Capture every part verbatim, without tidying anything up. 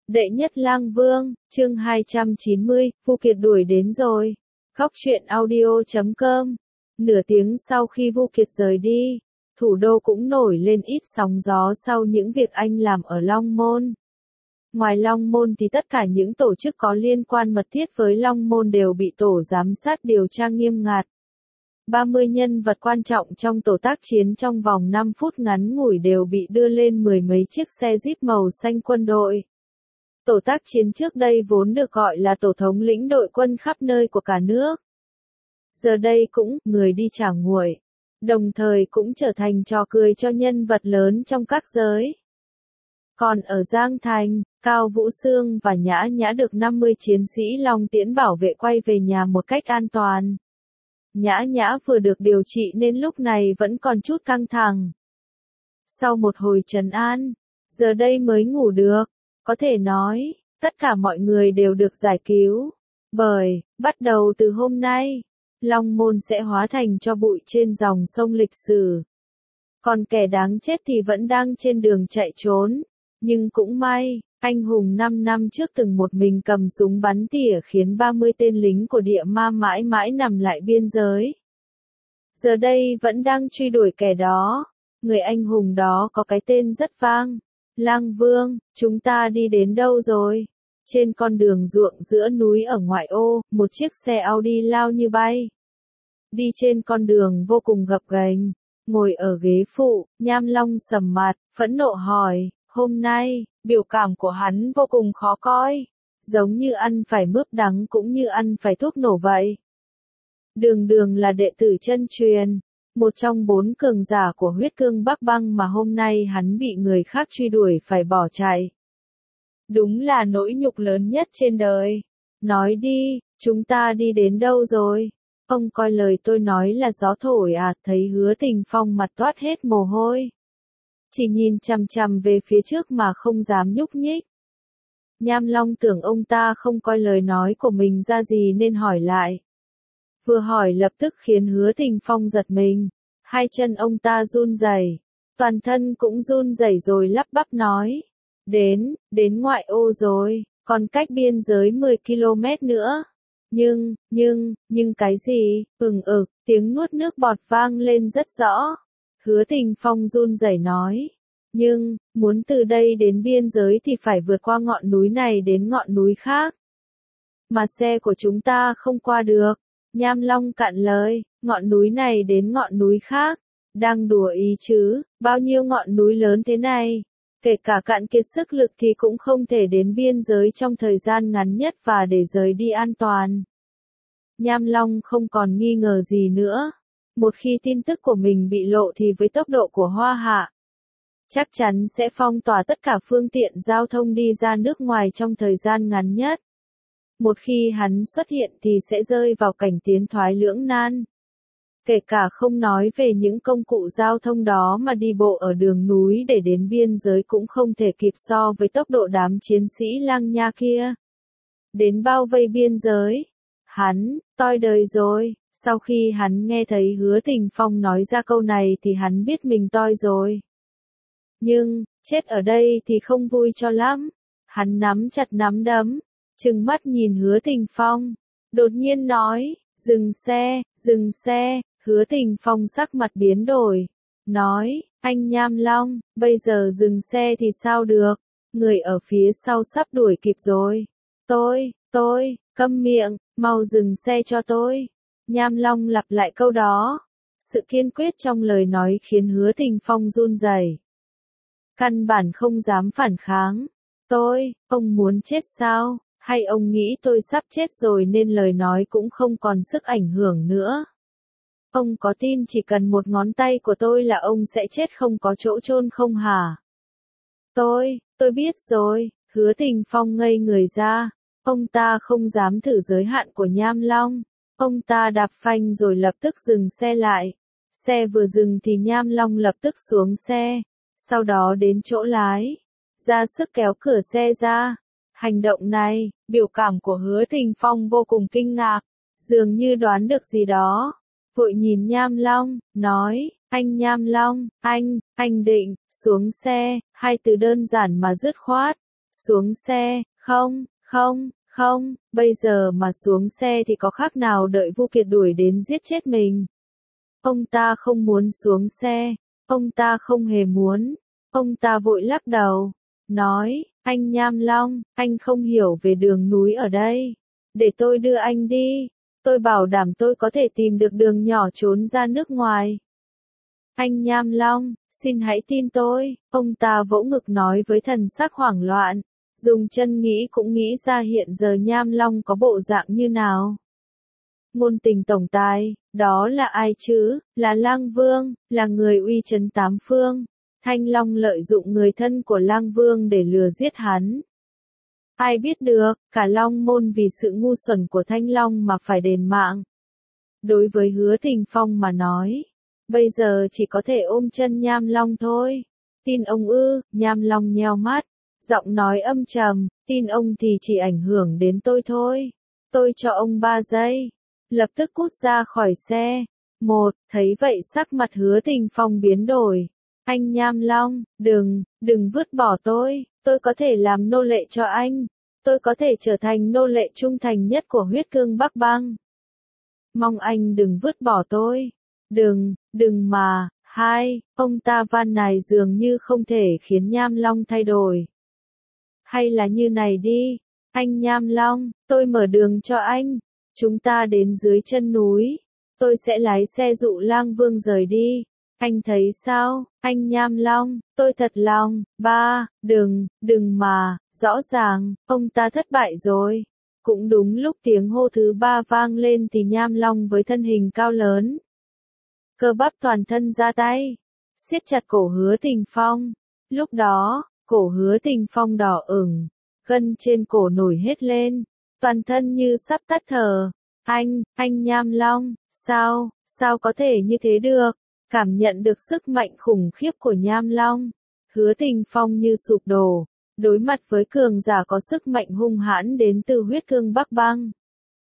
Đệ nhất lang vương, chương hai trăm chín mươi, Vu Kiệt đuổi đến rồi. Góc truyện audio chấm com. Nửa tiếng sau khi Vu Kiệt rời đi, thủ đô cũng nổi lên ít sóng gió sau những việc anh làm ở Long Môn. Ngoài Long Môn thì tất cả những tổ chức có liên quan mật thiết với Long Môn đều bị tổ giám sát điều tra nghiêm ngặt. ba mươi nhân vật quan trọng trong tổ tác chiến trong vòng năm phút ngắn ngủi đều bị đưa lên mười mấy chiếc xe Jeep màu xanh quân đội. Tổ tác chiến trước đây vốn được gọi là tổ thống lĩnh đội quân khắp nơi của cả nước. Giờ đây cũng, người đi trả nguội. Đồng thời cũng trở thành trò cười cho nhân vật lớn trong các giới. Còn ở Giang Thành, Cao Vũ Sương và Nhã Nhã được năm mươi chiến sĩ Long Tiễn bảo vệ quay về nhà một cách an toàn. Nhã Nhã vừa được điều trị nên lúc này vẫn còn chút căng thẳng. Sau một hồi trấn an, giờ đây mới ngủ được. Có thể nói, tất cả mọi người đều được giải cứu. Bởi, bắt đầu từ hôm nay, Long Môn sẽ hóa thành tro bụi trên dòng sông lịch sử. Còn kẻ đáng chết thì vẫn đang trên đường chạy trốn. Nhưng cũng may, anh hùng năm năm trước từng một mình cầm súng bắn tỉa khiến ba mươi tên lính của địa ma mãi mãi nằm lại biên giới. Giờ đây vẫn đang truy đuổi kẻ đó. Người anh hùng đó có cái tên rất vang. Lang Vương, chúng ta đi đến đâu rồi? Trên con đường ruộng giữa núi ở ngoại ô, một chiếc xe Audi lao như bay. Đi trên con đường vô cùng gập ghềnh, ngồi ở ghế phụ, Nham Long sầm mặt, phẫn nộ hỏi, hôm nay, biểu cảm của hắn vô cùng khó coi, giống như ăn phải mướp đắng cũng như ăn phải thuốc nổ vậy. Đường Đường là đệ tử chân truyền. Một trong bốn cường giả của huyết cương Bắc Băng mà hôm nay hắn bị người khác truy đuổi phải bỏ chạy. Đúng là nỗi nhục lớn nhất trên đời. Nói đi, chúng ta đi đến đâu rồi? Ông coi lời tôi nói là gió thổi à? Thấy Hứa Tình Phong mặt toát hết mồ hôi. Chỉ nhìn chằm chằm về phía trước mà không dám nhúc nhích. Nham Long tưởng ông ta không coi lời nói của mình ra gì nên hỏi lại. Vừa hỏi lập tức khiến Hứa Tình Phong giật mình. Hai chân ông ta run rẩy, toàn thân cũng run rẩy rồi lắp bắp nói. Đến, đến ngoại ô rồi, còn cách biên giới mười ki lô mét nữa. Nhưng, nhưng, nhưng cái gì? Ừng ực, tiếng nuốt nước bọt vang lên rất rõ. Hứa Tình Phong run rẩy nói. Nhưng, muốn từ đây đến biên giới thì phải vượt qua ngọn núi này đến ngọn núi khác. Mà xe của chúng ta không qua được. Nham Long cạn lời, ngọn núi này đến ngọn núi khác. Đang đùa ý chứ, bao nhiêu ngọn núi lớn thế này. Kể cả cạn kiệt sức lực thì cũng không thể đến biên giới trong thời gian ngắn nhất và để rời đi an toàn. Nham Long không còn nghi ngờ gì nữa. Một khi tin tức của mình bị lộ thì với tốc độ của Hoa Hạ, chắc chắn sẽ phong tỏa tất cả phương tiện giao thông đi ra nước ngoài trong thời gian ngắn nhất. Một khi hắn xuất hiện thì sẽ rơi vào cảnh tiến thoái lưỡng nan. Kể cả không nói về những công cụ giao thông đó mà đi bộ ở đường núi để đến biên giới cũng không thể kịp so với tốc độ đám chiến sĩ Lang Nha kia. Đến bao vây biên giới, hắn, toi đời rồi. Sau khi hắn nghe thấy Hứa Tình Phong nói ra câu này thì hắn biết mình toi rồi. Nhưng, chết ở đây thì không vui cho lắm. Hắn nắm chặt nắm đấm, trừng mắt nhìn Hứa Tình Phong, đột nhiên nói, dừng xe, dừng xe. Hứa Tình Phong sắc mặt biến đổi, nói, anh Nham Long, bây giờ dừng xe thì sao được, người ở phía sau sắp đuổi kịp rồi. Tôi, tôi, câm miệng, mau dừng xe cho tôi. Nham Long lặp lại câu đó. Sự kiên quyết trong lời nói khiến Hứa Tình Phong run rẩy. Căn bản không dám phản kháng. Tôi, ông muốn chết sao? Hay ông nghĩ tôi sắp chết rồi nên lời nói cũng không còn sức ảnh hưởng nữa? Ông có tin chỉ cần một ngón tay của tôi là ông sẽ chết không có chỗ chôn không hả? Tôi, tôi biết rồi. Hứa Tình Phong ngây người ra. Ông ta không dám thử giới hạn của Nham Long. Ông ta đạp phanh rồi lập tức dừng xe lại. Xe vừa dừng thì Nham Long lập tức xuống xe. Sau đó đến chỗ lái. Ra sức kéo cửa xe ra. Hành động này, biểu cảm của Hứa Tình Phong vô cùng kinh ngạc. Dường như đoán được gì đó. Vội nhìn Nham Long, nói, anh Nham Long, anh, anh định, xuống xe, hai từ đơn giản mà dứt khoát. Xuống xe, không, không, không, bây giờ mà xuống xe thì có khác nào đợi Vu Kiệt đuổi đến giết chết mình. Ông ta không muốn xuống xe, ông ta không hề muốn, ông ta vội lắc đầu, nói, anh Nham Long, anh không hiểu về đường núi ở đây, để tôi đưa anh đi, tôi bảo đảm tôi có thể tìm được đường nhỏ trốn ra nước ngoài. Anh Nham Long, xin hãy tin tôi, ông ta vỗ ngực nói với thần sắc hoảng loạn, dùng chân nghĩ cũng nghĩ ra hiện giờ Nham Long có bộ dạng như nào. Ngôn tình tổng tài, đó là ai chứ, là Lang Vương, là người uy chấn tám phương. Thanh Long lợi dụng người thân của Lang Vương để lừa giết hắn. Ai biết được, cả Long môn vì sự ngu xuẩn của Thanh Long mà phải đền mạng. Đối với Hứa Tình Phong mà nói, bây giờ chỉ có thể ôm chân Nham Long thôi. Tin ông ư, Nham Long nheo mắt, giọng nói âm trầm, tin ông thì chỉ ảnh hưởng đến tôi thôi. Tôi cho ông ba giây. Lập tức cút ra khỏi xe. Một, thấy vậy sắc mặt Hứa Tình Phong biến đổi. Anh Nham Long, đừng, đừng vứt bỏ tôi, tôi có thể làm nô lệ cho anh. Tôi có thể trở thành nô lệ trung thành nhất của huyết cương Bắc Bang. Mong anh đừng vứt bỏ tôi. Đừng, đừng mà. Hai, ông ta van nài dường như không thể khiến Nham Long thay đổi. Hay là như này đi, anh Nham Long, tôi mở đường cho anh. Chúng ta đến dưới chân núi, tôi sẽ lái xe dụ Lang Vương rời đi. Anh thấy sao, anh Nham Long, tôi thật lòng. Ba, đừng, đừng mà, rõ ràng, ông ta thất bại rồi. Cũng đúng lúc tiếng hô thứ ba vang lên thì Nham Long với thân hình cao lớn, cơ bắp toàn thân ra tay, siết chặt cổ Hứa Tình Phong. Lúc đó, cổ Hứa Tình Phong đỏ ửng, gân trên cổ nổi hết lên, toàn thân như sắp tắt thở. Anh, anh Nham Long, sao, sao có thể như thế được? Cảm nhận được sức mạnh khủng khiếp của Nham Long, Hứa Tình Phong như sụp đổ, đối mặt với cường giả có sức mạnh hung hãn đến từ huyết cương Bắc Bang.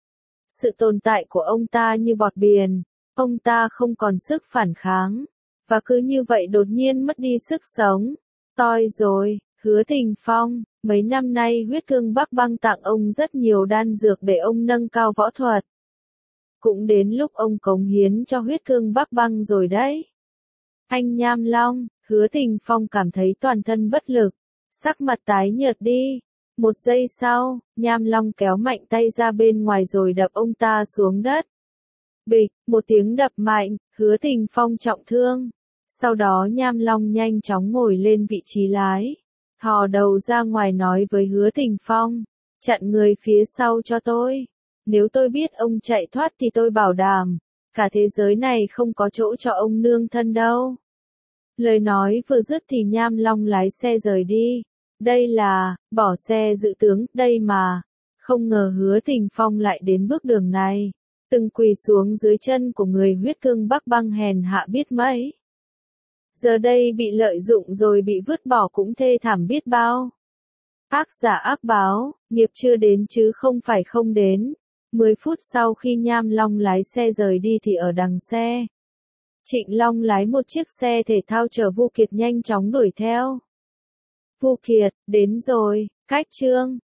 Sự tồn tại của ông ta như bọt biển, ông ta không còn sức phản kháng, và cứ như vậy đột nhiên mất đi sức sống. Toi rồi, Hứa Tình Phong, mấy năm nay huyết cương Bắc Bang tặng ông rất nhiều đan dược để ông nâng cao võ thuật. Cũng đến lúc ông cống hiến cho huyết cương Bắc Bang rồi đấy. Anh Nham Long, Hứa Tình Phong cảm thấy toàn thân bất lực, sắc mặt tái nhợt đi. Một giây sau, Nham Long kéo mạnh tay ra bên ngoài rồi đập ông ta xuống đất. Bịch, một tiếng đập mạnh, Hứa Tình Phong trọng thương. Sau đó Nham Long nhanh chóng ngồi lên vị trí lái, thò đầu ra ngoài nói với Hứa Tình Phong, chặn người phía sau cho tôi. Nếu tôi biết ông chạy thoát thì tôi bảo đảm, cả thế giới này không có chỗ cho ông nương thân đâu. Lời nói vừa dứt thì Nham Long lái xe rời đi. Đây là, bỏ xe dự tướng, đây mà. Không ngờ Hứa Tình Phong lại đến bước đường này. Từng quỳ xuống dưới chân của người huyết cương Bắc Bang hèn hạ biết mấy. Giờ đây bị lợi dụng rồi bị vứt bỏ cũng thê thảm biết bao. Ác giả ác báo, nghiệp chưa đến chứ không phải không đến. Mười phút sau khi Nham Long lái xe rời đi thì ở đằng xe, Trịnh Long lái một chiếc xe thể thao chở Vu Kiệt nhanh chóng đuổi theo. Vu Kiệt, đến rồi, cách chương.